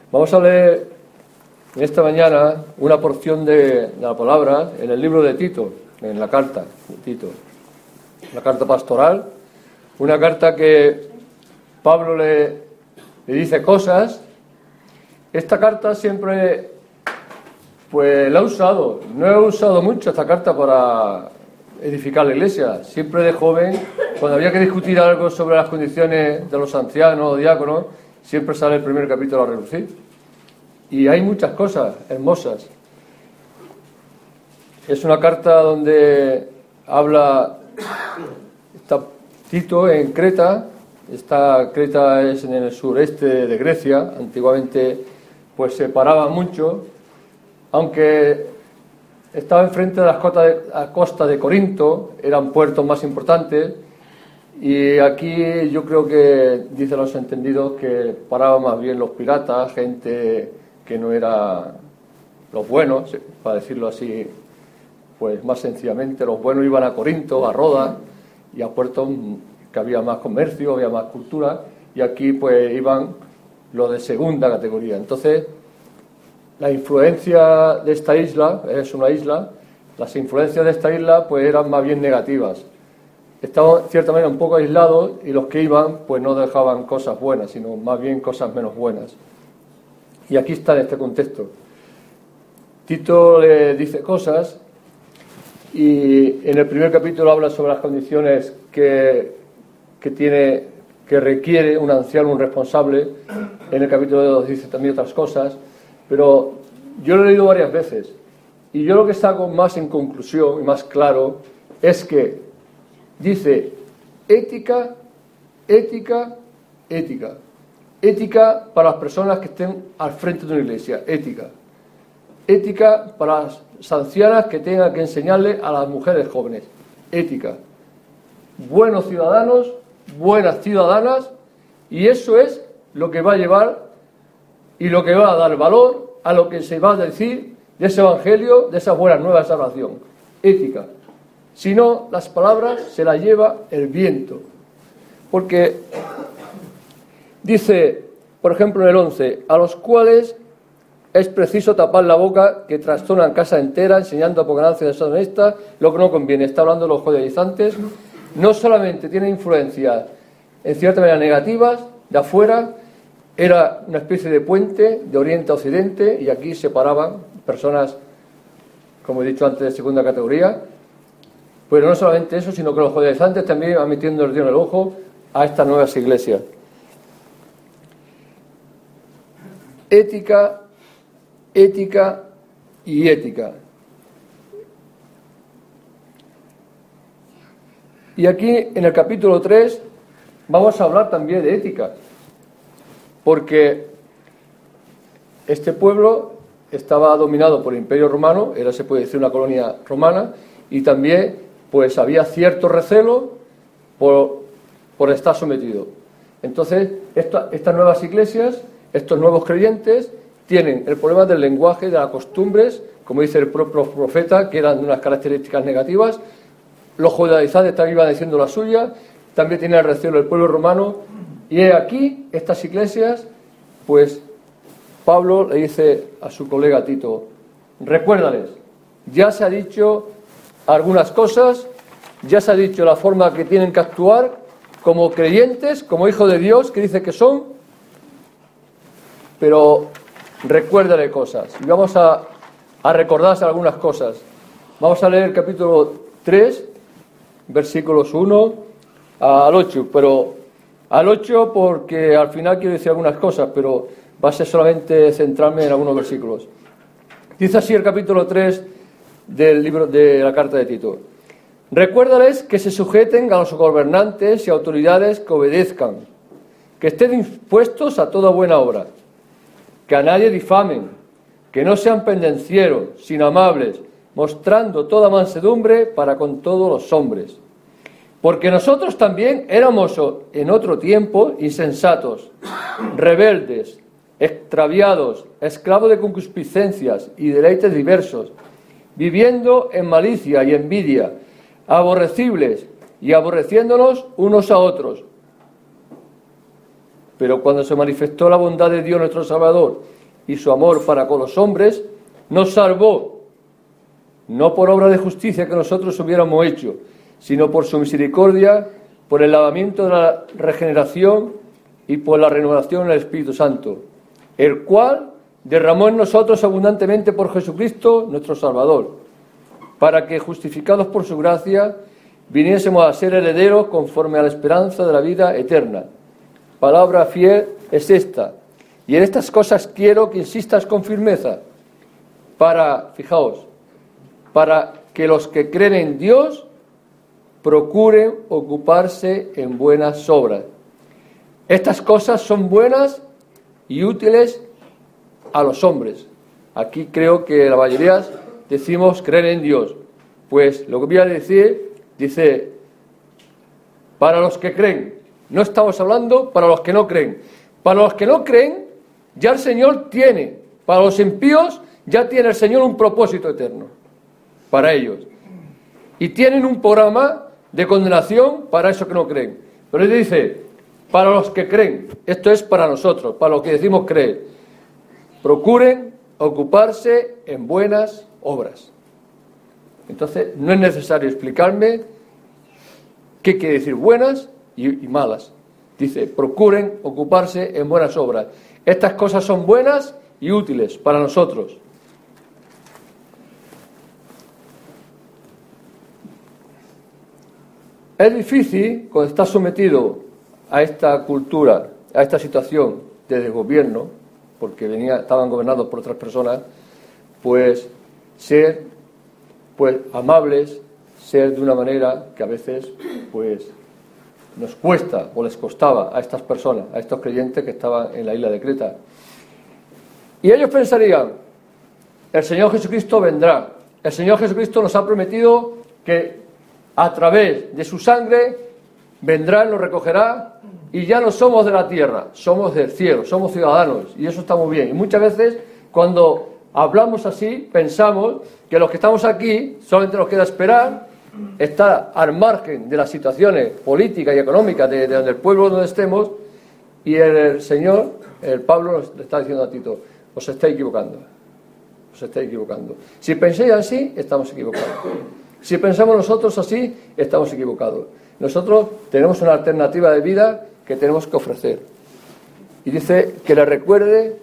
Vamos a leer en esta mañana una porción de la palabra en el libro de Tito, en la carta de Tito, la carta pastoral, una carta que Pablo le dice cosas. Esta carta siempre pues la he usado, no he usado mucho esta carta para edificar la iglesia. Siempre de joven, cuando había que discutir algo sobre las condiciones de los ancianos o diáconos, siempre sale el primer capítulo a relucir. Y hay muchas cosas hermosas. Es una carta donde habla, está Tito en Creta. Esta Creta es en el sureste de Grecia. Antiguamente pues se paraba mucho, aunque estaba enfrente de la costa de Corinto, eran puertos más importantes, y aquí yo creo que, dicen los entendidos, que paraban más bien los piratas, gente que no era los buenos, para decirlo así, pues más sencillamente, los buenos iban a Corinto, a Rodas, y a puertos que había más comercio, había más cultura, y aquí pues iban los de segunda categoría. Entonces, la influencia de esta isla, es una isla, las influencias de esta isla pues eran más bien negativas. Estaban en cierta manera un poco aislados, y los que iban pues no dejaban cosas buenas, sino más bien cosas menos buenas. Y aquí está en este contexto. Tito le dice cosas, y en el primer capítulo habla sobre las condiciones que requiere un anciano, un responsable. En el capítulo 2 dice también otras cosas, pero yo lo he leído varias veces, y yo lo que saco más en conclusión y más claro es que dice ética, ética, ética. Ética para las personas que estén al frente de una iglesia, ética. Ética para las ancianas que tengan que enseñarle a las mujeres jóvenes, ética. Buenos ciudadanos, buenas ciudadanas, y eso es lo que va a llevar y lo que va a dar valor a lo que se va a decir de ese evangelio, de esas buenas nuevas de salvación. Ética. Si no, las palabras se las lleva el viento. Porque dice, por ejemplo en el 11, a los cuales es preciso tapar la boca, que trastornan casa entera, enseñando por ganancia deshonesta lo que no conviene. Está hablando de los judaizantes. No solamente tienen influencias en cierta manera negativas de afuera, era una especie de puente de oriente a occidente, y aquí separaban personas, como he dicho antes, de segunda categoría. Pero no solamente eso, sino que los judaizantes también iban metiendo el dedo en el ojo a estas nuevas iglesias. Ética, ética y ética. Y aquí, en el capítulo 3, vamos a hablar también de ética, porque este pueblo estaba dominado por el Imperio Romano, era, se puede decir, una colonia romana, y también pues había cierto recelo por estar sometido. Entonces, estas nuevas iglesias, estos nuevos creyentes, tienen el problema del lenguaje, de las costumbres, como dice el propio profeta, que eran de unas características negativas. Los judaizantes también iban diciendo la suya, también tenían el recelo del pueblo romano, y aquí, estas iglesias, pues Pablo le dice a su colega Tito, recuérdales, ya se ha dicho algunas cosas, ya se ha dicho la forma que tienen que actuar como creyentes, como hijos de Dios, que dice que son, pero recuérdale cosas. Y vamos a recordarse algunas cosas. Vamos a leer el capítulo 3, versículos 1 al 8, pero al 8 porque al final quiero decir algunas cosas, pero va a ser solamente centrarme en algunos versículos. Dice así el capítulo 3 del libro de la carta de Tito. Recuérdales que se sujeten a los gobernantes y autoridades, que obedezcan, que estén dispuestos a toda buena obra, que a nadie difamen, que no sean pendencieros, sino amables, mostrando toda mansedumbre para con todos los hombres. Porque nosotros también éramos en otro tiempo insensatos, rebeldes, extraviados, esclavos de concupiscencias y deleites diversos, viviendo en malicia y envidia, aborrecibles y aborreciéndonos unos a otros. Pero cuando se manifestó la bondad de Dios nuestro Salvador y su amor para con los hombres, nos salvó, no por obra de justicia que nosotros hubiéramos hecho, sino por su misericordia, por el lavamiento de la regeneración y por la renovación del Espíritu Santo, el cual derramó en nosotros abundantemente por Jesucristo, nuestro Salvador, para que, justificados por su gracia, viniésemos a ser herederos conforme a la esperanza de la vida eterna. Palabra fiel es esta, y en estas cosas quiero que insistas con firmeza, para que los que creen en Dios procuren ocuparse en buenas obras. Estas cosas son buenas y útiles a los hombres. Aquí creo que la mayoría decimos creer en Dios. Pues lo que voy a decir, dice, para los que creen. No estamos hablando para los que no creen. Para los que no creen, ya el Señor tiene. Para los impíos, ya tiene el Señor un propósito eterno. Para ellos. Y tienen un programa de condenación para esos que no creen. Pero él dice, para los que creen. Esto es para nosotros, para los que decimos creer. Procuren ocuparse en buenas obras. Entonces, no es necesario explicarme qué quiere decir buenas y malas. Dice, procuren ocuparse en buenas obras. Estas cosas son buenas y útiles para nosotros. Es difícil, cuando estás sometido a esta cultura, a esta situación de desgobierno, porque estaban gobernados por otras personas, pues ser amables, ser de una manera que a veces pues nos cuesta o les costaba a estas personas, a estos creyentes que estaban en la isla de Creta. Y ellos pensarían, el Señor Jesucristo vendrá, el Señor Jesucristo nos ha prometido que a través de su sangre vendrá, nos recogerá y ya no somos de la tierra, somos del cielo, somos ciudadanos y eso está muy bien. Y muchas veces cuando hablamos así pensamos que los que estamos aquí solamente nos queda esperar, estar al margen de las situaciones políticas y económicas de donde el pueblo donde estemos, y el Señor, el Pablo le está diciendo a Tito, os estáis equivocando, os estáis equivocando. Si pensáis así, estamos equivocados. Si pensamos nosotros así, estamos equivocados. Nosotros tenemos una alternativa de vida que tenemos que ofrecer. Y dice que le recuerde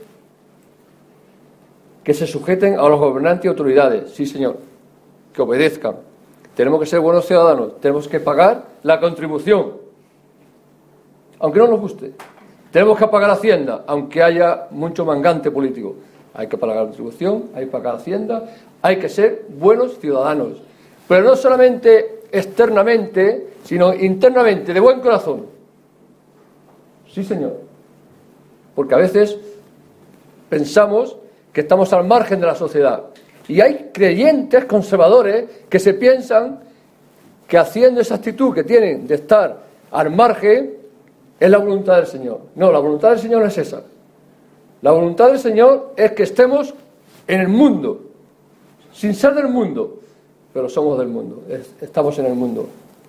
que se sujeten a los gobernantes y autoridades. Sí, señor, que obedezcan. Tenemos que ser buenos ciudadanos, tenemos que pagar la contribución, aunque no nos guste. Tenemos que pagar Hacienda, aunque haya mucho mangante político. Hay que pagar la contribución, hay que pagar Hacienda, hay que ser buenos ciudadanos. Pero no solamente externamente, sino internamente, de buen corazón. Sí, señor. Porque a veces pensamos que estamos al margen de la sociedad. Y hay creyentes conservadores que se piensan que haciendo esa actitud que tienen de estar al margen es la voluntad del Señor. No, la voluntad del Señor no es esa. La voluntad del Señor es que estemos en el mundo, sin ser del mundo, pero somos del mundo, estamos en el mundo.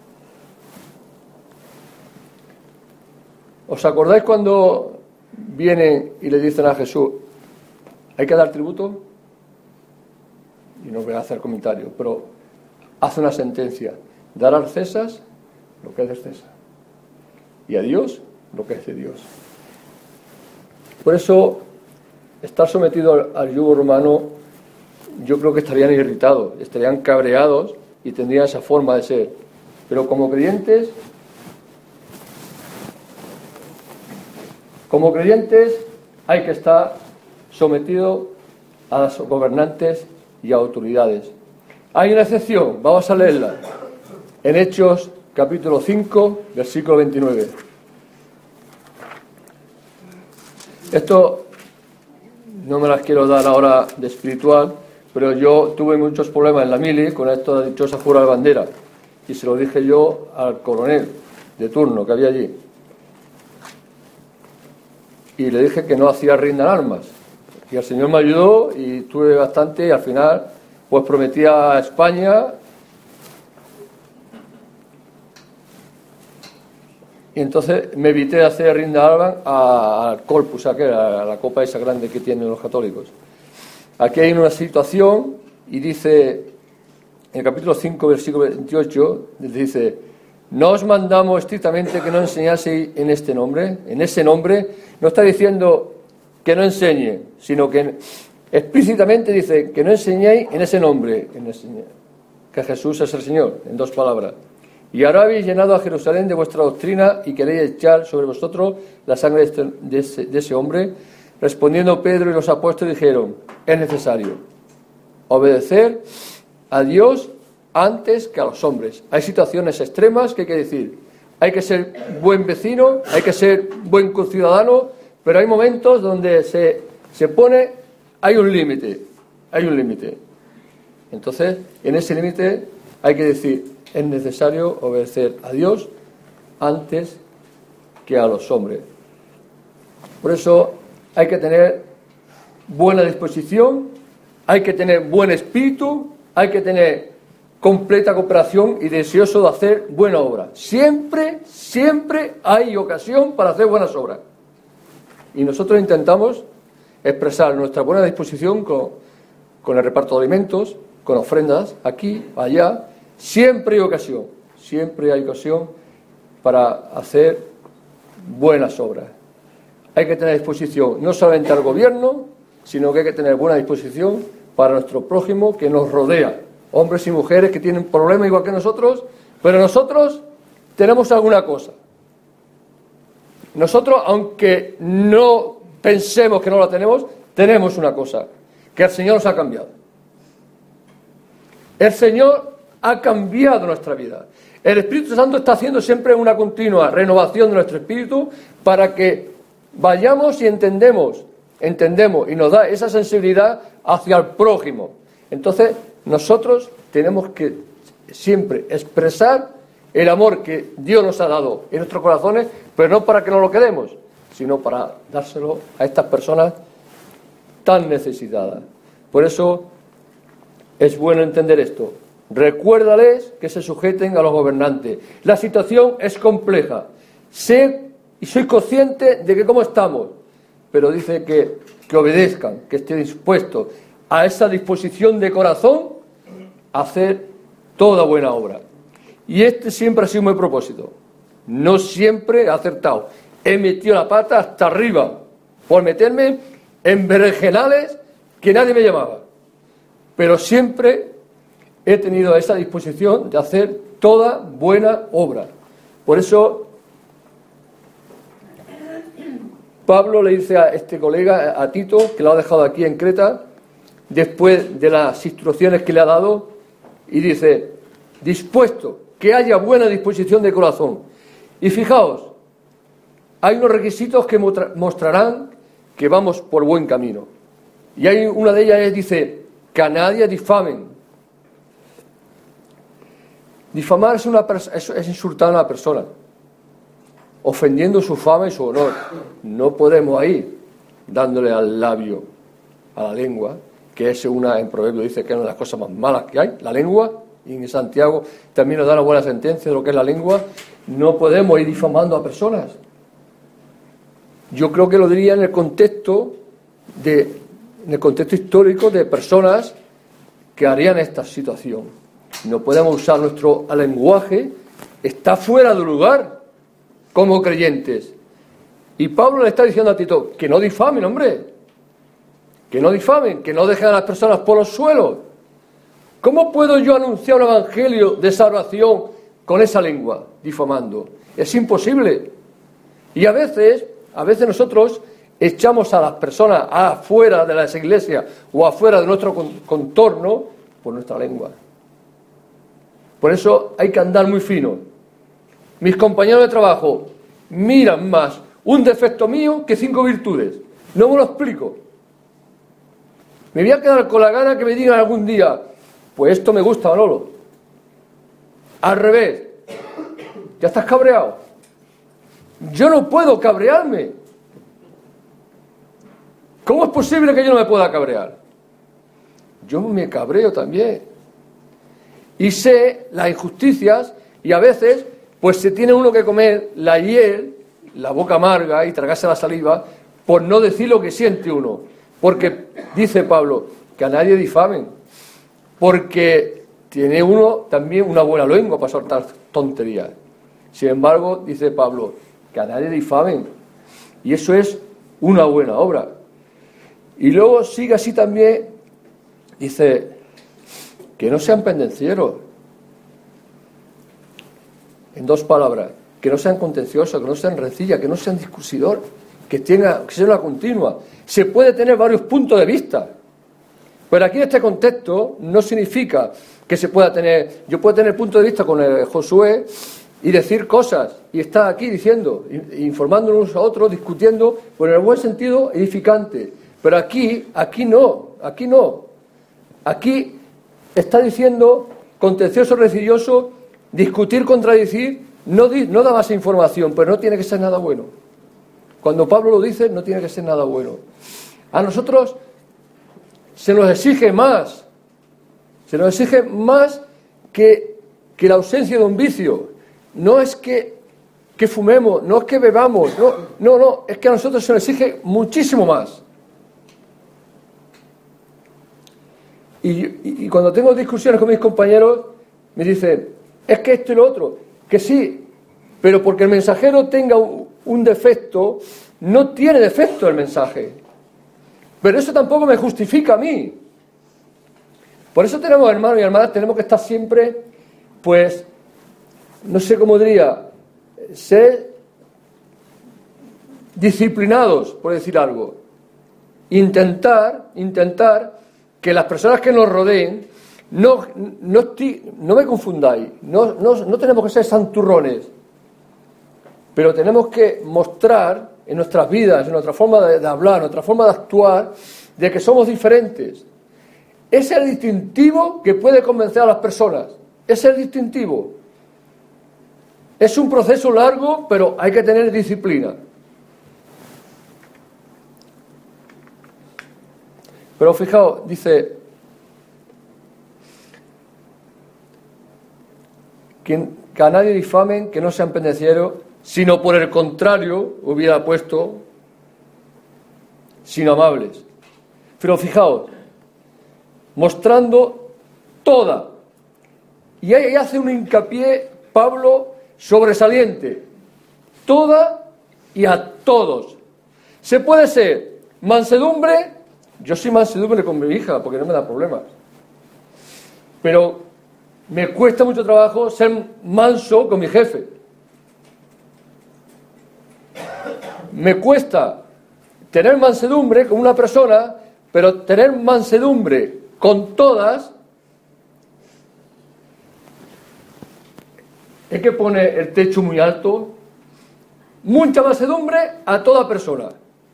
¿Os acordáis cuando vienen y le dicen a Jesús, hay que dar tributo? Y no voy a hacer comentario, pero hace una sentencia, dar al César lo que es de César y a Dios lo que es de Dios. Por eso, estar sometido al yugo romano, yo creo que estarían irritados, estarían cabreados y tendrían esa forma de ser. Pero como creyentes hay que estar sometido a los gobernantes y autoridades. Hay una excepción, vamos a leerla, en Hechos capítulo 5, versículo 29. Esto no me las quiero dar ahora de espiritual, pero yo tuve muchos problemas en la mili con esto de dichosa jura de bandera, y se lo dije yo al coronel de turno que había allí. Y le dije que no hacía rindan armas. Y el Señor me ayudó y tuve bastante, y al final pues prometí a España Y entonces me evité hacer Rinda Alban al Corpus, a la copa esa grande que tienen los católicos. Aquí hay una situación y dice, en el capítulo 5, versículo 28, dice: no os mandamos estrictamente que no enseñaseis en este nombre. En ese nombre no está diciendo que no enseñe, sino que explícitamente dice que no enseñéis en ese nombre, que Jesús es el Señor, en dos palabras. Y ahora habéis llenado a Jerusalén de vuestra doctrina y queréis echar sobre vosotros la sangre de ese hombre. Respondiendo Pedro y los apóstoles dijeron: es necesario obedecer a Dios antes que a los hombres. Hay situaciones extremas que hay que decir: hay que ser buen vecino, hay que ser buen conciudadano, pero hay momentos donde se pone, hay un límite. Entonces, en ese límite hay que decir: es necesario obedecer a Dios antes que a los hombres. Por eso hay que tener buena disposición, hay que tener buen espíritu, hay que tener completa cooperación y deseoso de hacer buena obra. Siempre hay ocasión para hacer buenas obras. Y nosotros intentamos expresar nuestra buena disposición con el reparto de alimentos, con ofrendas, aquí, allá. Siempre hay ocasión para hacer buenas obras. Hay que tener disposición no solamente al gobierno, sino que hay que tener buena disposición para nuestro prójimo que nos rodea. Hombres y mujeres que tienen problemas igual que nosotros, pero nosotros tenemos alguna cosa. Nosotros, aunque no pensemos que no la tenemos una cosa, que el Señor nos ha cambiado. El Señor ha cambiado nuestra vida. El Espíritu Santo está haciendo siempre una continua renovación de nuestro espíritu para que vayamos y entendemos y nos da esa sensibilidad hacia el prójimo. Entonces, nosotros tenemos que siempre expresar el amor que Dios nos ha dado en nuestros corazones, pero no para que no lo quedemos, sino para dárselo a estas personas tan necesitadas. Por eso es bueno entender esto. Recuérdales que se sujeten a los gobernantes. La situación es compleja. Sé y soy consciente de que cómo estamos, pero dice que obedezcan, que esté dispuesto a esa disposición de corazón a hacer toda buena obra. Y este siempre ha sido mi propósito. No siempre he acertado. He metido la pata hasta arriba por meterme en berenjenales que nadie me llamaba. Pero siempre he tenido esa disposición de hacer toda buena obra. Por eso Pablo le dice a este colega, a Tito, que lo ha dejado aquí en Creta, después de las instrucciones que le ha dado, y dice: dispuesto, que haya buena disposición de corazón. Y fijaos, hay unos requisitos que mostrarán que vamos por buen camino. Y hay una de ellas, dice, que a nadie difamen. Difamar es insultar a una persona, ofendiendo su fama y su honor. No podemos ir dándole al labio, a la lengua, que es en Proverbio dice que es una de las cosas más malas que hay, la lengua, y en Santiago también nos da una buena sentencia de lo que es la lengua. No podemos ir difamando a personas. Yo creo que lo diría en el contexto histórico de personas que harían esta situación. No podemos usar nuestro lenguaje, está fuera de lugar como creyentes. Y Pablo le está diciendo a Tito que no difamen, hombre, que no difamen, que no dejen a las personas por los suelos. ¿Cómo puedo yo anunciar un evangelio de salvación con esa lengua, difamando? Es imposible. Y a veces nosotros echamos a las personas afuera de las iglesias o afuera de nuestro contorno por nuestra lengua. Por eso hay que andar muy fino. Mis compañeros de trabajo miran más un defecto mío que 5 virtudes. No me lo explico. Me voy a quedar con la gana que me digan algún día: pues esto me gusta, Manolo. Al revés. ¿Ya estás cabreado? Yo no puedo cabrearme. ¿Cómo es posible que yo no me pueda cabrear? Yo me cabreo también. Y sé las injusticias y a veces pues se tiene uno que comer la hiel, la boca amarga y tragarse la saliva por no decir lo que siente uno. Porque, dice Pablo, que a nadie difamen, porque tiene uno también una buena lengua para soltar tonterías. Sin embargo, dice Pablo, que a nadie difamen, y eso es una buena obra. Y luego sigue así también, dice, que no sean pendencieros, en dos palabras, que no sean contenciosos, que no sean rencillas, que no sean discusidores, que sea una continua. Se puede tener varios puntos de vista, pero aquí en este contexto no significa que se pueda tener, yo puedo tener punto de vista con Josué y decir cosas, y estar aquí diciendo, informándonos a otros, discutiendo, pues en el buen sentido edificante. Pero aquí no. Aquí está diciendo contencioso, rencilloso, discutir, contradecir, no da más información, pero no tiene que ser nada bueno. Cuando Pablo lo dice, no tiene que ser nada bueno. A nosotros se nos exige más. Se nos exige más que la ausencia de un vicio. No es que fumemos, no es que bebamos, no, es que a nosotros se nos exige muchísimo más. Y cuando tengo discusiones con mis compañeros, me dicen, es que esto y lo otro, que sí, pero porque el mensajero tenga un defecto, no tiene defecto el mensaje. Pero eso tampoco me justifica a mí. Por eso tenemos, hermanos y hermanas, tenemos que estar siempre, pues, no sé cómo diría, ser disciplinados, por decir algo. Intentar que las personas que nos rodeen, no me confundáis, no tenemos que ser santurrones, pero tenemos que mostrar en nuestras vidas, en nuestra forma de hablar, en nuestra forma de actuar, de que somos diferentes. Es el distintivo que puede convencer a las personas, es el distintivo. Es un proceso largo, pero hay que tener disciplina. Pero fijaos, dice, que a nadie difamen, que no sean pendencieros, sino por el contrario, hubiera puesto, sino amables. Pero fijaos, mostrando toda. Y ahí hace un hincapié Pablo sobresaliente. Toda y a todos. Se puede ser mansedumbre. Yo soy mansedumbre con mi hija porque no me da problemas. Pero me cuesta mucho trabajo ser manso con mi jefe. Me cuesta tener mansedumbre con una persona, pero tener mansedumbre con todas es que pone el techo muy alto. Mucha mansedumbre a toda persona.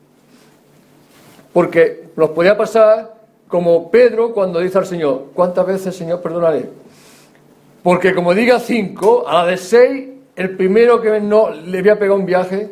Porque nos podía pasar como Pedro cuando dice al Señor, ¿cuántas veces, Señor, perdonaré? Porque como diga 5, a la de 6, el primero que no le había pegado un viaje,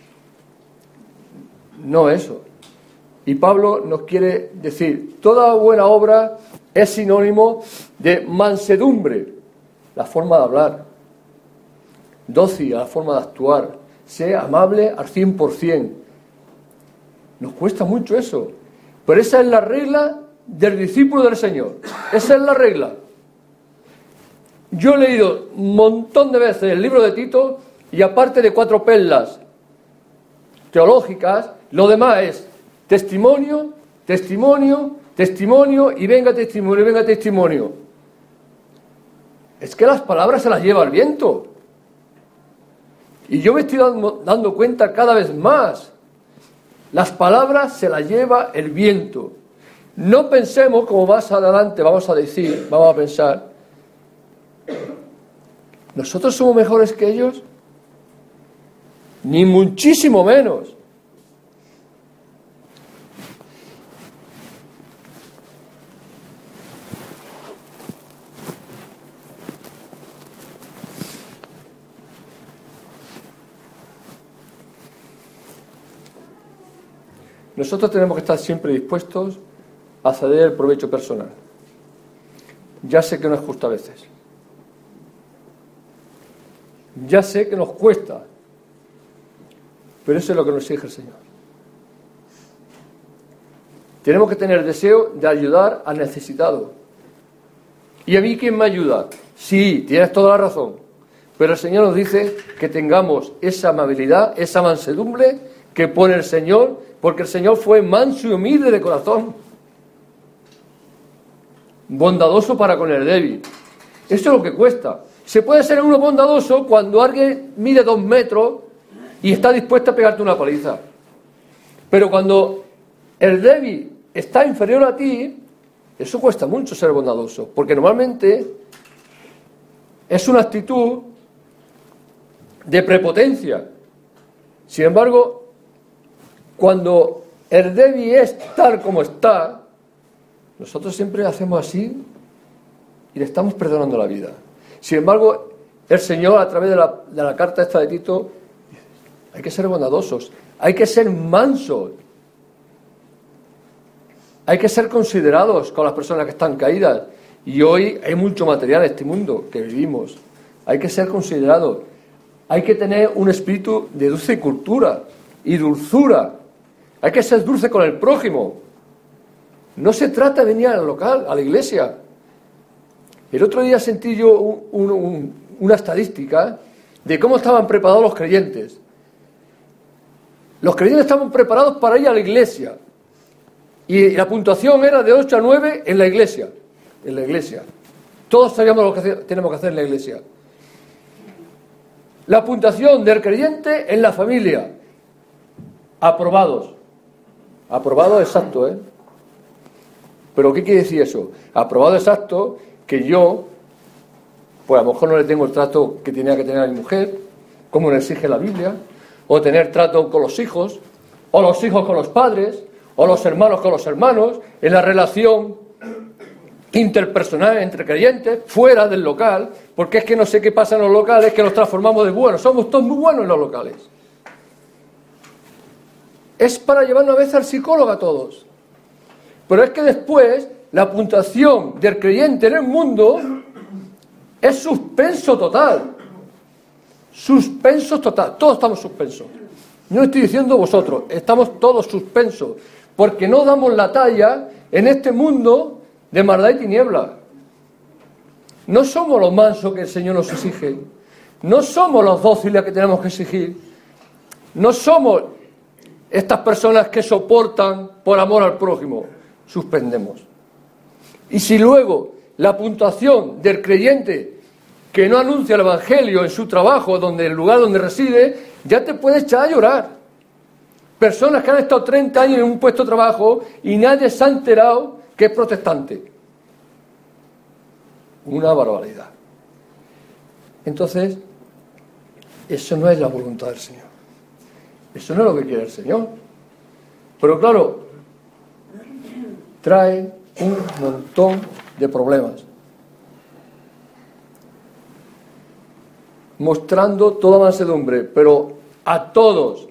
no eso. Y Pablo nos quiere decir, toda buena obra es sinónimo de mansedumbre, la forma de hablar, dócil, la forma de actuar, sea amable al 100%. Nos cuesta mucho eso, pero esa es la regla del discípulo del Señor, esa es la regla. Yo he leído un montón de veces el libro de Tito y aparte de 4 perlas teológicas, lo demás es testimonio, testimonio, testimonio y venga testimonio, venga testimonio. Es que las palabras se las lleva el viento. Y yo me estoy dando cuenta cada vez más. Las palabras se las lleva el viento. No pensemos, como más adelante vamos a decir, vamos a pensar, ¿nosotros somos mejores que ellos? Ni muchísimo menos. Nosotros tenemos que estar siempre dispuestos a ceder el provecho personal. Ya sé que no es justo a veces. Ya sé que nos cuesta, pero eso es lo que nos exige el Señor. Tenemos que tener deseo de ayudar al necesitado. ¿Y a mí quién me ayuda? Sí, tienes toda la razón. Pero el Señor nos dice que tengamos esa amabilidad, esa mansedumbre que pone el Señor, porque el Señor fue manso y humilde de corazón. Bondadoso para con el débil. Eso es lo que cuesta. Se puede ser uno bondadoso cuando alguien mide 2 metros y está dispuesto a pegarte una paliza. Pero cuando el débil está inferior a ti, eso cuesta mucho ser bondadoso, porque normalmente es una actitud de prepotencia. Sin embargo, cuando el débil es tal como está, nosotros siempre hacemos así y le estamos perdonando la vida. Sin embargo, el Señor, a través de la carta esta de Tito, hay que ser bondadosos, hay que ser mansos, hay que ser considerados con las personas que están caídas. Y hoy hay mucho material en este mundo que vivimos. Hay que ser considerados, hay que tener un espíritu de dulce cultura y dulzura. Hay que ser dulce con el prójimo. No se trata de venir al local, a la iglesia. El otro día sentí yo una estadística de cómo estaban preparados los creyentes. Los creyentes estaban preparados para ir a la iglesia. Y la puntuación era de 8 a 9 en la iglesia. En la iglesia. Todos sabíamos lo que tenemos que hacer en la iglesia. La puntuación del creyente en la familia. Aprobados. Aprobado exacto, ¿eh? ¿Pero qué quiere decir eso? Aprobado exacto que yo, pues a lo mejor no le tengo el trato que tenía que tener a mi mujer, como le exige la Biblia, o tener trato con los hijos, o los hijos con los padres, o los hermanos con los hermanos, en la relación interpersonal entre creyentes, fuera del local, porque es que no sé qué pasa en los locales, que los transformamos de buenos, somos todos muy buenos en los locales. Es para llevarnos a veces al psicólogo a todos. Pero es que después la puntuación del creyente en el mundo es suspenso total. Suspenso total. Todos estamos suspensos. No estoy diciendo vosotros, estamos todos suspensos. Porque no damos la talla en este mundo de maldad y tiniebla. No somos los mansos que el Señor nos exige. No somos los dóciles que tenemos que exigir. No somos estas personas que soportan por amor al prójimo. Suspendemos. Y si luego la puntuación del creyente que no anuncia el Evangelio en su trabajo, donde el lugar donde reside, ya te puede echar a llorar. Personas que han estado 30 años en un puesto de trabajo y nadie se ha enterado que es protestante. Una barbaridad. Entonces, eso no es la voluntad del Señor. Eso no es lo que quiere el Señor. Pero claro, trae un montón de problemas. Mostrando toda mansedumbre, pero a todos.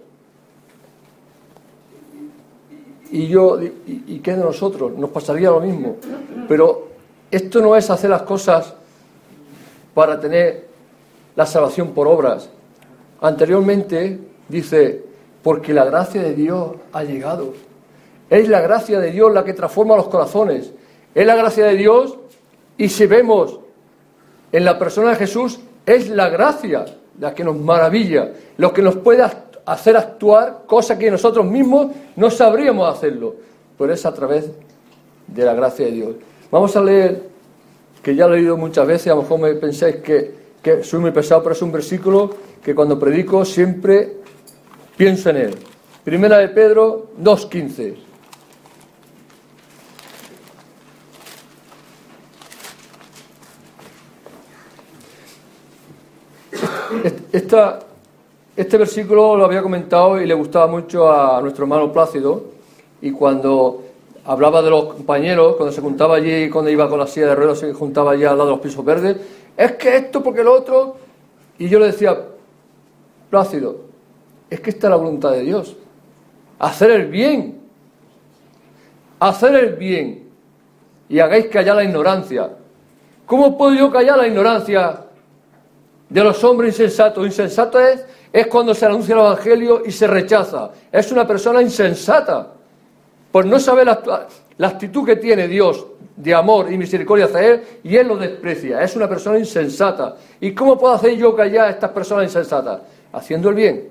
¿Y qué de nosotros? Nos pasaría lo mismo. Pero esto no es hacer las cosas para tener la salvación por obras. Anteriormente dice, porque la gracia de Dios ha llegado. Es la gracia de Dios la que transforma los corazones. Es la gracia de Dios, y si vemos en la persona de Jesús, es la gracia la que nos maravilla, lo que nos puede hacer actuar, cosa que nosotros mismos no sabríamos hacerlo, pero es a través de la gracia de Dios. Vamos a leer, que ya lo he leído muchas veces, a lo mejor me pensáis que soy muy pesado, pero es un versículo que cuando predico siempre pienso en él. Primera de Pedro 2:15. Este versículo lo había comentado y le gustaba mucho a nuestro hermano Plácido, y cuando hablaba de los compañeros, cuando se juntaba allí, cuando iba con la silla de ruedas, se juntaba allí al lado de los pisos verdes, es que esto, porque lo otro, y yo le decía, Plácido, es que esta es la voluntad de Dios, hacer el bien, y hagáis callar la ignorancia. ¿Cómo puedo yo callar la ignorancia de los hombres insensatos. Insensato es cuando se anuncia el Evangelio y se rechaza. Es una persona insensata. Pues no sabe la actitud que tiene Dios de amor y misericordia hacia él, y él lo desprecia. Es una persona insensata. ¿Y cómo puedo hacer yo callar a estas personas insensatas? Haciendo el bien.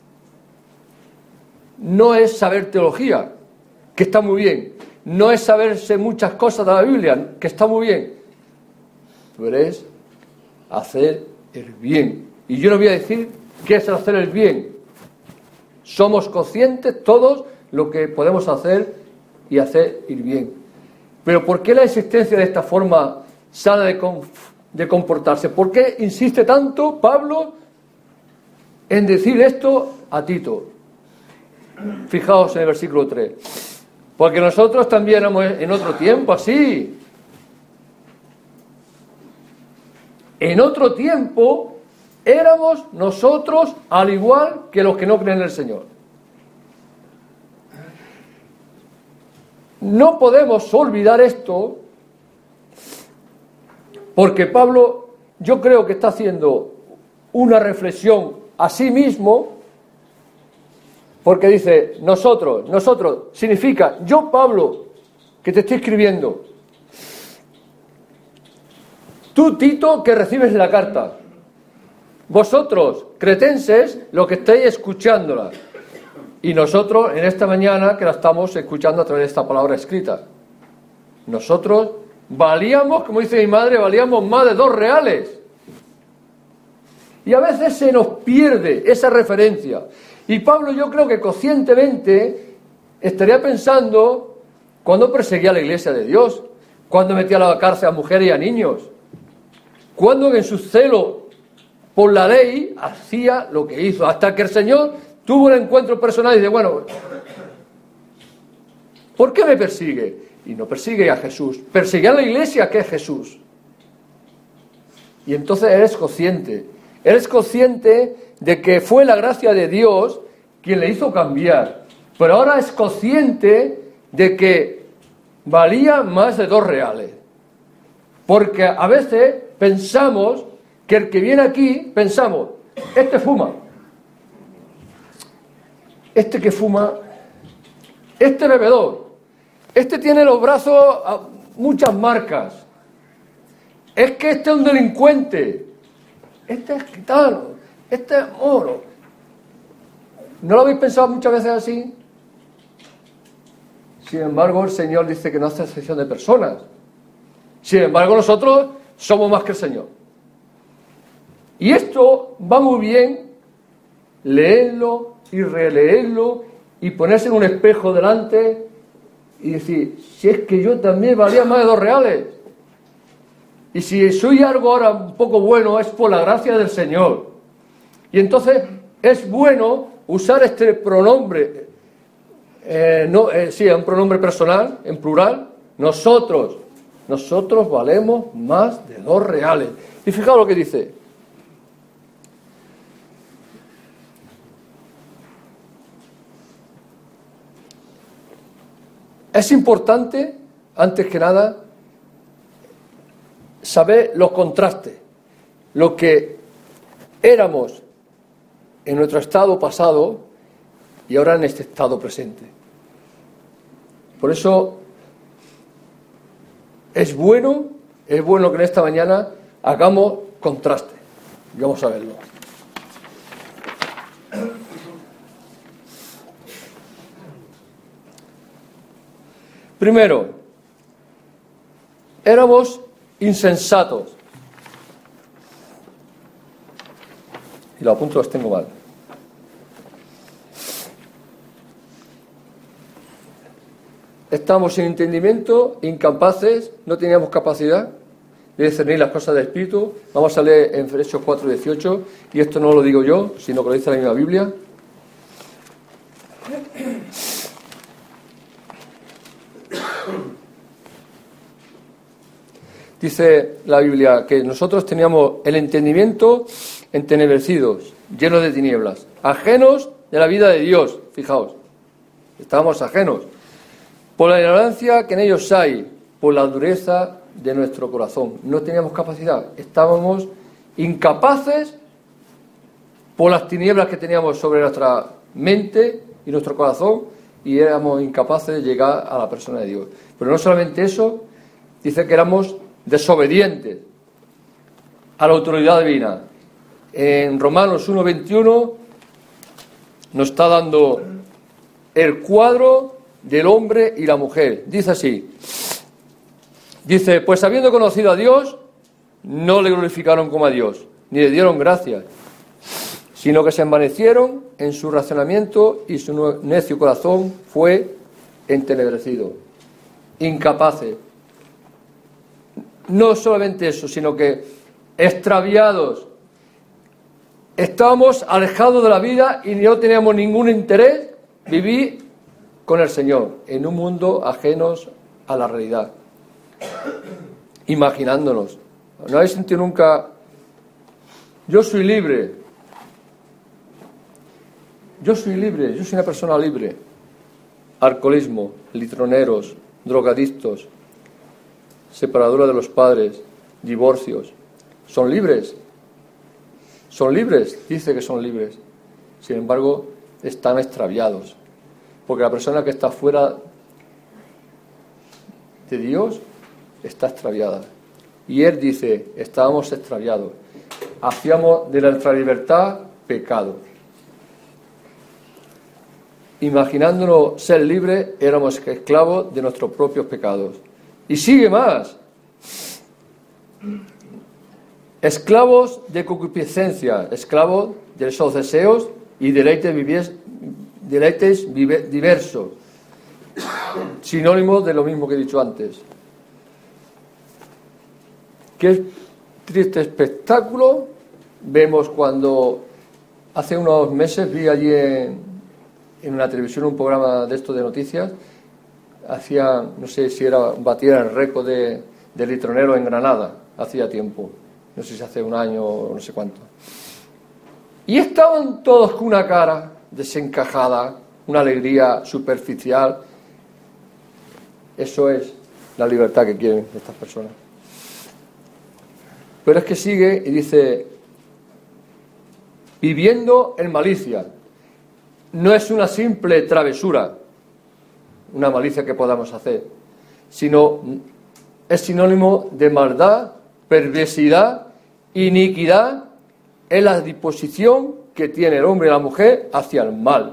No es saber teología, que está muy bien. No es saberse muchas cosas de la Biblia, que está muy bien. Pero es hacer el bien. Y yo les voy a decir qué es hacer el bien. Somos conscientes todos lo que podemos hacer y hacer el bien. Pero ¿por qué la existencia de esta forma sana de comportarse? ¿Por qué insiste tanto Pablo en decir esto a Tito? Fijaos en el versículo 3. Porque nosotros también éramos en otro tiempo así. En otro tiempo éramos nosotros al igual que los que no creen en el Señor. No podemos olvidar esto, porque Pablo, yo creo que está haciendo una reflexión a sí mismo, porque dice, nosotros, significa, yo Pablo, que te estoy escribiendo, tú Tito, que recibes la carta, vosotros, cretenses, los que estáis escuchándola, y nosotros, en esta mañana, que la estamos escuchando a través de esta palabra escrita. Nosotros valíamos, como dice mi madre, valíamos más de 2 reales. Y a veces se nos pierde esa referencia. Y Pablo, yo creo que conscientemente estaría pensando cuando perseguía a la iglesia de Dios, cuando metía a la cárcel a mujeres y a niños, cuando en su celo por la ley hacía lo que hizo, hasta que el Señor tuvo un encuentro personal y dice, bueno, ¿por qué me persigue? Y no persigue a Jesús, persigue a la iglesia que es Jesús. Y entonces eres consciente de que fue la gracia de Dios quien le hizo cambiar, pero ahora es consciente de que valía más de 2 reales. Porque a veces pensamos que el que viene aquí, pensamos, este fuma. Este que fuma, este bebedor, este tiene los brazos muchas marcas, es que este es un delincuente, este es gitano, este es moro. ¿No lo habéis pensado muchas veces así? Sin embargo, el Señor dice que no hace excepción de personas. Sin embargo, nosotros somos más que el Señor. Y esto va muy bien leerlo y releerlo y ponerse en un espejo delante y decir, si es que yo también valía más de 2 reales. Y si soy algo ahora un poco bueno es por la gracia del Señor. Y entonces es bueno usar este pronombre, un pronombre personal, en plural, nosotros valemos más de 2 reales. Y fijaos lo que dice. Es importante, antes que nada, saber los contrastes, lo que éramos en nuestro estado pasado y ahora en este estado presente. Por eso es bueno que en esta mañana hagamos contraste. Y vamos a verlo. Primero, éramos insensatos. Y los apuntos los tengo mal. Estábamos sin entendimiento, incapaces, no teníamos capacidad de discernir las cosas del Espíritu. Vamos a leer en Efesios 4:18, y esto no lo digo yo, sino que lo dice la misma Biblia. Dice la Biblia que nosotros teníamos el entendimiento entenebrecidos, llenos de tinieblas, ajenos de la vida de Dios. Fijaos, estábamos ajenos por la ignorancia que en ellos hay, por la dureza de nuestro corazón. No teníamos capacidad, estábamos incapaces por las tinieblas que teníamos sobre nuestra mente y nuestro corazón, y éramos incapaces de llegar a la persona de Dios. Pero no solamente eso, dice que éramos desobedientes a la autoridad divina. En Romanos 1:21 nos está dando el cuadro del hombre y la mujer. Dice así, dice, pues habiendo conocido a Dios, no le glorificaron como a Dios, ni le dieron gracias, sino que se envanecieron en su razonamiento y su necio corazón fue entenebrecido. Incapaces. No solamente eso, sino que extraviados. Estábamos alejados de la vida y no teníamos ningún interés vivir con el Señor, en un mundo ajenos a la realidad. Imaginándonos. ¿No habéis sentido nunca? Yo soy libre. Yo soy libre, yo soy una persona libre. Alcoholismo, litroneros, drogadictos, separadura de los padres, divorcios. ¿Son libres? Son libres, dice que son libres. Sin embargo, están extraviados. Porque la persona que está fuera de Dios está extraviada. Y él dice, estábamos extraviados. Hacíamos de nuestra libertad pecado. Imaginándonos ser libres, éramos esclavos de nuestros propios pecados. Y sigue más. Esclavos de concupiscencia, esclavos de esos deseos y deleites diversos. Sinónimo de lo mismo que he dicho antes. Qué triste espectáculo vemos cuando hace unos meses vi allí en una televisión un programa de esto de noticias. Hacía, no sé si batía el récord de litronero en Granada, hacía tiempo. No sé si hace un año o no sé cuánto. Y estaban todos con una cara desencajada, una alegría superficial. Eso es la libertad que quieren estas personas. Pero es que sigue y dice, viviendo en malicia. No es una simple travesura, una malicia que podamos hacer, sino es sinónimo de maldad, perversidad, iniquidad en la disposición que tiene el hombre y la mujer hacia el mal.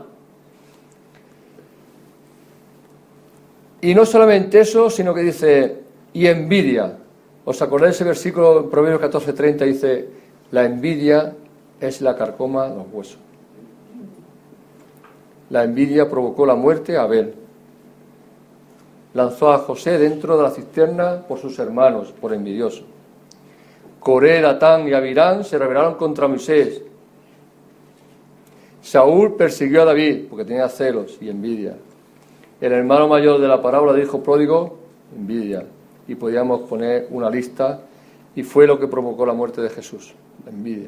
Y no solamente eso, sino que dice, y envidia. ¿Os acordáis de ese versículo en Proverbios 14:30? Dice, la envidia es la carcoma de los huesos. La envidia provocó la muerte a Abel. Lanzó a José dentro de la cisterna por sus hermanos, por envidioso. Coré, Datán y Abirán se rebelaron contra Moisés. Saúl persiguió a David porque tenía celos y envidia. El hermano mayor de la parábola del hijo pródigo, envidia. Y podíamos poner una lista, y fue lo que provocó la muerte de Jesús, la envidia.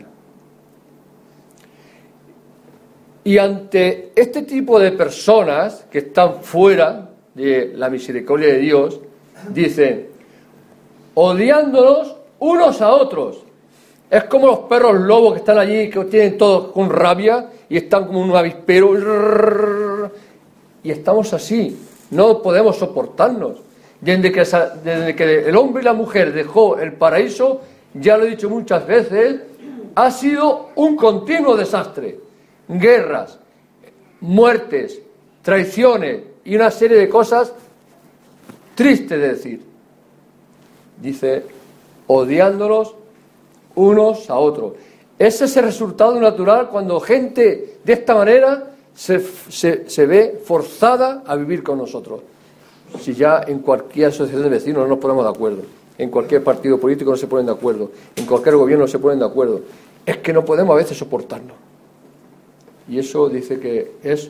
Y ante este tipo de personas que están fuera de la misericordia de Dios, dicen, odiándonos unos a otros. Es como los perros lobos que están allí, que tienen todos con rabia y están como un avispero. Y estamos así, no podemos soportarnos. Desde que el hombre y la mujer dejó el paraíso, ya lo he dicho muchas veces, ha sido un continuo desastre. Guerras, muertes, traiciones y una serie de cosas tristes de decir. Dice, odiándolos unos a otros. Ese es el resultado natural cuando gente de esta manera se ve forzada a vivir con nosotros. Si ya en cualquier asociación de vecinos no nos ponemos de acuerdo, en cualquier partido político no se ponen de acuerdo, en cualquier gobierno no se ponen de acuerdo, es que no podemos a veces soportarnos. Y eso dice que es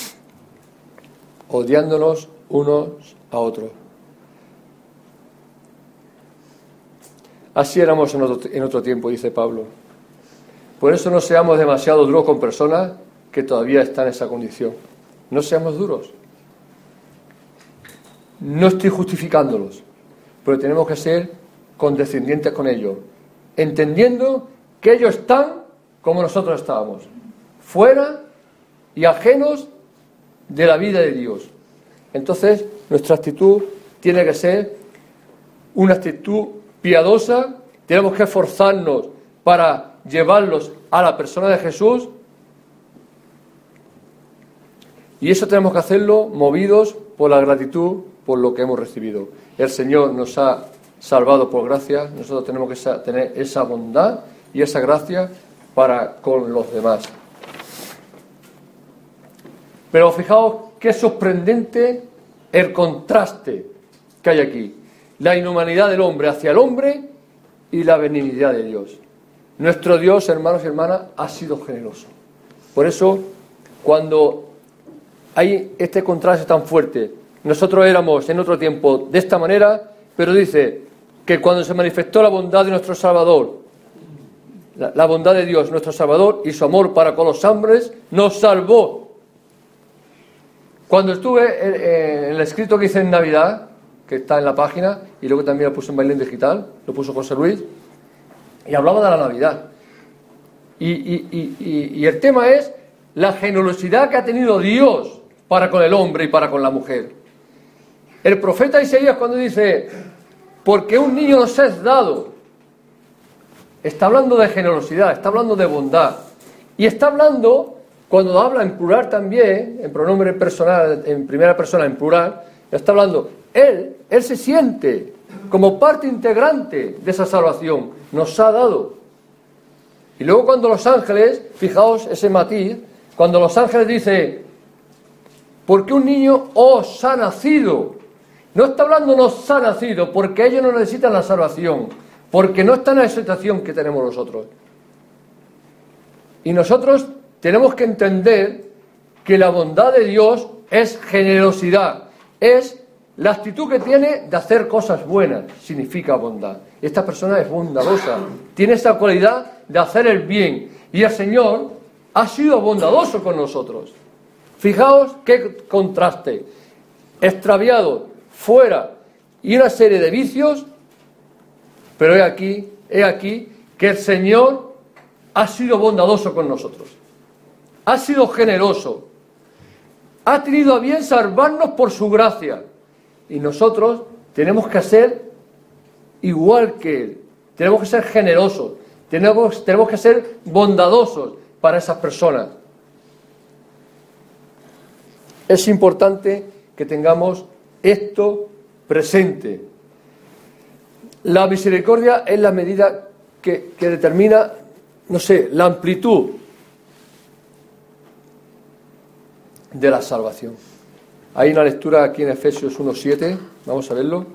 odiándonos unos a otros. Así éramos en otro tiempo, dice Pablo. Por eso no seamos demasiado duros con personas que todavía están en esa condición. No seamos duros. No estoy justificándolos, pero tenemos que ser condescendientes con ellos, entendiendo que ellos están como nosotros estábamos, fuera y ajenos de la vida de Dios. Entonces, nuestra actitud tiene que ser una actitud piadosa. Tenemos que esforzarnos para llevarlos a la persona de Jesús, y eso tenemos que hacerlo movidos por la gratitud por lo que hemos recibido. El Señor nos ha salvado por gracia, nosotros tenemos que tener esa bondad y esa gracia para con los demás. Pero fijaos qué sorprendente el contraste que hay aquí. La inhumanidad del hombre hacia el hombre y la benignidad de Dios. Nuestro Dios, hermanos y hermanas, ha sido generoso. Por eso, cuando hay este contraste tan fuerte, nosotros éramos en otro tiempo de esta manera, pero dice que cuando se manifestó la bondad de nuestro Salvador, la bondad de Dios, nuestro Salvador, y su amor para con los hombres, nos salvó. Cuando estuve en el escrito que hice en Navidad, que está en la página, y luego también lo puse en Bailén Digital, lo puso José Luis, y hablaba de la Navidad. Y el tema es la generosidad que ha tenido Dios para con el hombre y para con la mujer. El profeta Isaías, cuando dice, porque un niño nos es dado, está hablando de generosidad, está hablando de bondad. Y está hablando, cuando habla en plural también, en pronombre personal, en primera persona en plural, está hablando, Él se siente como parte integrante de esa salvación, nos ha dado. Y luego cuando los ángeles, fijaos ese matiz, cuando los ángeles dicen, porque un niño os ha nacido, no está hablando nos ha nacido, porque ellos no necesitan la salvación, porque no está en la situación que tenemos nosotros. Y nosotros tenemos que entender que la bondad de Dios es generosidad, es la actitud que tiene de hacer cosas buenas, significa bondad. Esta persona es bondadosa, tiene esa cualidad de hacer el bien, y el Señor ha sido bondadoso con nosotros. Fijaos qué contraste, extraviado, fuera, y una serie de vicios, pero he aquí que el Señor ha sido bondadoso con nosotros, ha sido generoso, ha tenido a bien salvarnos por su gracia, y nosotros tenemos que ser igual que Él, tenemos que ser generosos, tenemos que ser bondadosos para esas personas. Es importante que tengamos esto presente. La misericordia es la medida que determina, no sé, la amplitud de la salvación. Hay una lectura aquí en Efesios 1:7, vamos a verlo.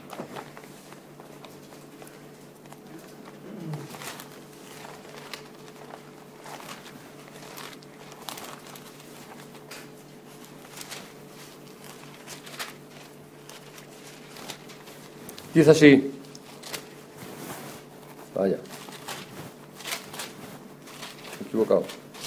Dice así, vaya, me he equivocado.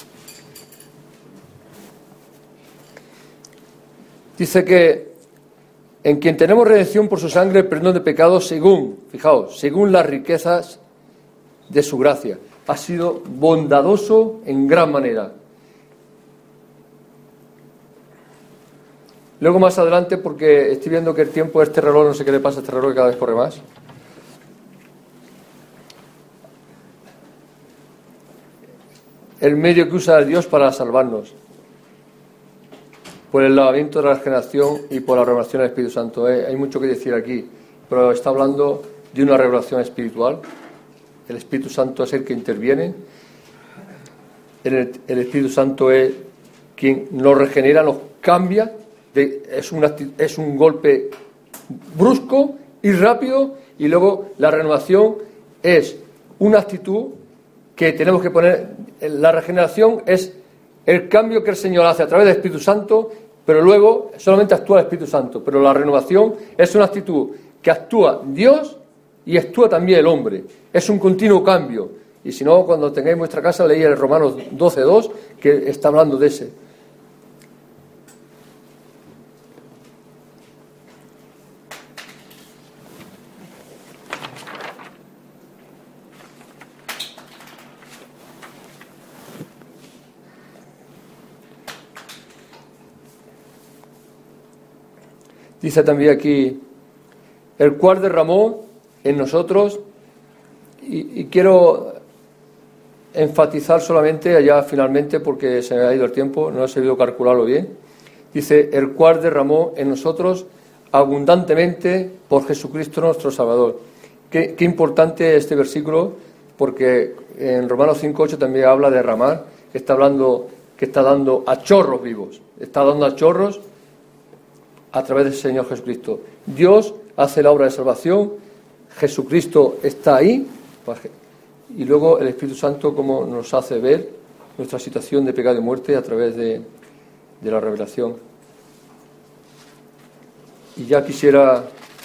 Dice que en quien tenemos redención por su sangre, el perdón de pecados, según las riquezas de su gracia. Ha sido bondadoso en gran manera. Luego más adelante, porque estoy viendo que el tiempo, este reloj, no sé qué le pasa a este reloj, que cada vez corre más. El medio que usa Dios para salvarnos, por el lavamiento de la regeneración y por la revelación del Espíritu Santo. Hay mucho que decir aquí, pero está hablando de una revelación espiritual. El Espíritu Santo es el que interviene. El Espíritu Santo es quien nos regenera, nos cambia. Es un golpe brusco y rápido, y luego la renovación es una actitud que tenemos que poner. La regeneración es el cambio que el Señor hace a través del Espíritu Santo, pero luego solamente actúa el Espíritu Santo. Pero la renovación es una actitud que actúa Dios y actúa también el hombre. Es un continuo cambio. Y si no, cuando tengáis vuestra casa, leí el Romanos 12:2, que está hablando de ese. Dice también aquí, el cual derramó en nosotros, y quiero enfatizar solamente allá finalmente, porque se me ha ido el tiempo, no he sabido calcularlo bien. Dice, el cual derramó en nosotros abundantemente por Jesucristo nuestro Salvador. Qué importante este versículo, porque en Romanos 5:8 también habla de derramar, que está hablando, que está dando a chorros vivos, está dando a chorros a través del Señor Jesucristo. Dios hace la obra de salvación, Jesucristo está ahí, y luego el Espíritu Santo como nos hace ver nuestra situación de pecado y muerte a través de la revelación. Y ya quisiera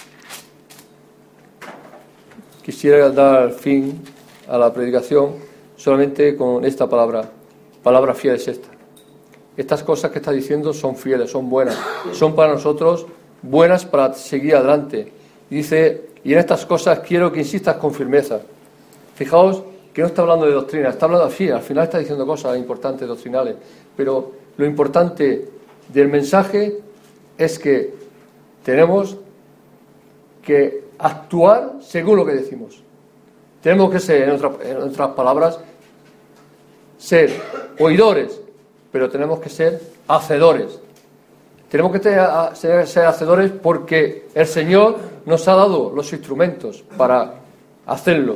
dar fin a la predicación solamente con esta palabra fiel es esta. Estas cosas que está diciendo son fieles, son buenas, son para nosotros buenas para seguir adelante. Y dice, y en estas cosas quiero que insistas con firmeza. Fijaos que no está hablando de doctrina, está hablando así, al final está diciendo cosas importantes doctrinales, pero lo importante del mensaje es que tenemos que actuar según lo que decimos. Tenemos que ser, en otras palabras, ser oidores, pero tenemos que ser hacedores. Tenemos que ser hacedores porque el Señor nos ha dado los instrumentos para hacerlo.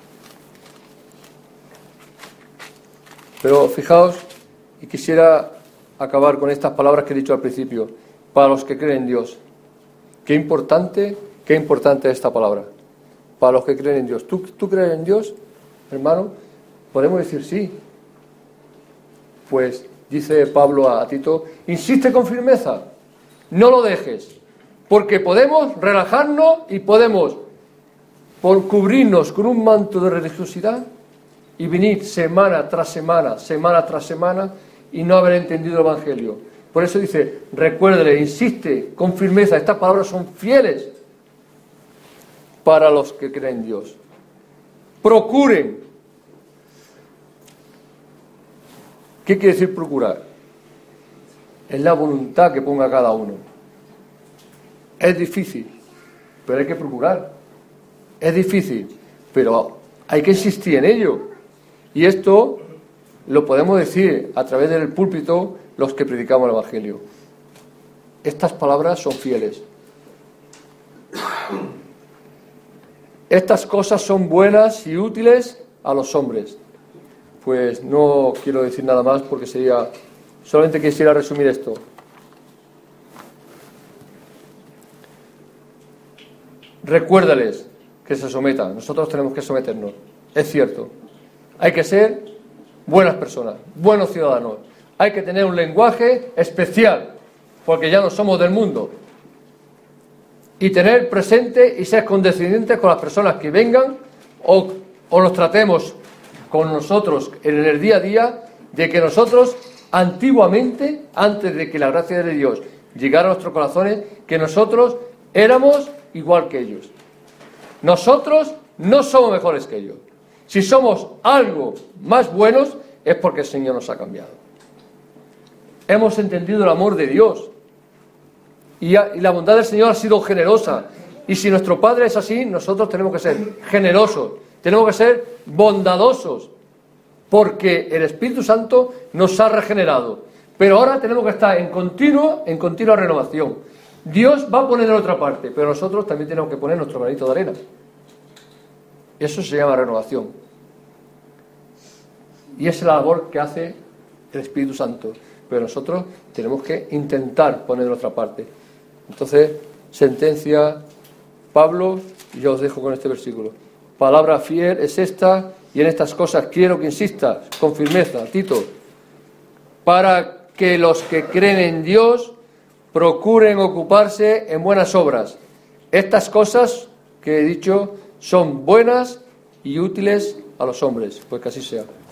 Pero fijaos, y quisiera acabar con estas palabras que he dicho al principio, para los que creen en Dios. Qué importante es esta palabra. Para los que creen en Dios. ¿Tú crees en Dios, hermano? Podemos decir sí. Pues dice Pablo a Tito, insiste con firmeza, no lo dejes, porque podemos relajarnos y podemos por cubrirnos con un manto de religiosidad y venir semana tras semana y no haber entendido el Evangelio. Por eso dice, recuérdale, insiste con firmeza, estas palabras son fieles para los que creen en Dios. Procuren. ¿Qué quiere decir procurar? Es la voluntad que ponga cada uno. Es difícil, pero hay que procurar. Es difícil, pero hay que insistir en ello. Y esto lo podemos decir a través del púlpito los que predicamos el Evangelio. Estas palabras son fieles. Estas cosas son buenas y útiles a los hombres. Pues no quiero decir nada más porque solamente quisiera resumir esto. Recuérdales que se sometan. Nosotros tenemos que someternos. Es cierto. Hay que ser buenas personas, buenos ciudadanos. Hay que tener un lenguaje especial, porque ya no somos del mundo. Y tener presente y ser condescendientes con las personas que vengan o los tratemos con nosotros en el día a día, de que nosotros antiguamente, antes de que la gracia de Dios llegara a nuestros corazones, que nosotros éramos igual que ellos. Nosotros no somos mejores que ellos. Si somos algo más buenos, es porque el Señor nos ha cambiado. Hemos entendido el amor de Dios. Y la bondad del Señor ha sido generosa. Y si nuestro Padre es así, nosotros tenemos que ser generosos. Tenemos que ser bondadosos. Porque el Espíritu Santo nos ha regenerado. Pero ahora tenemos que estar en continua renovación. Dios va a poner de otra parte, pero nosotros también tenemos que poner nuestro granito de arena. Eso se llama renovación. Y esa es la labor que hace el Espíritu Santo. Pero nosotros tenemos que intentar poner de otra parte. Entonces, sentencia Pablo, y yo os dejo con este versículo. Palabra fiel es esta, y en estas cosas quiero que insistas con firmeza, Tito, para que los que creen en Dios procuren ocuparse en buenas obras. Estas cosas que he dicho son buenas y útiles a los hombres. Pues que así sea.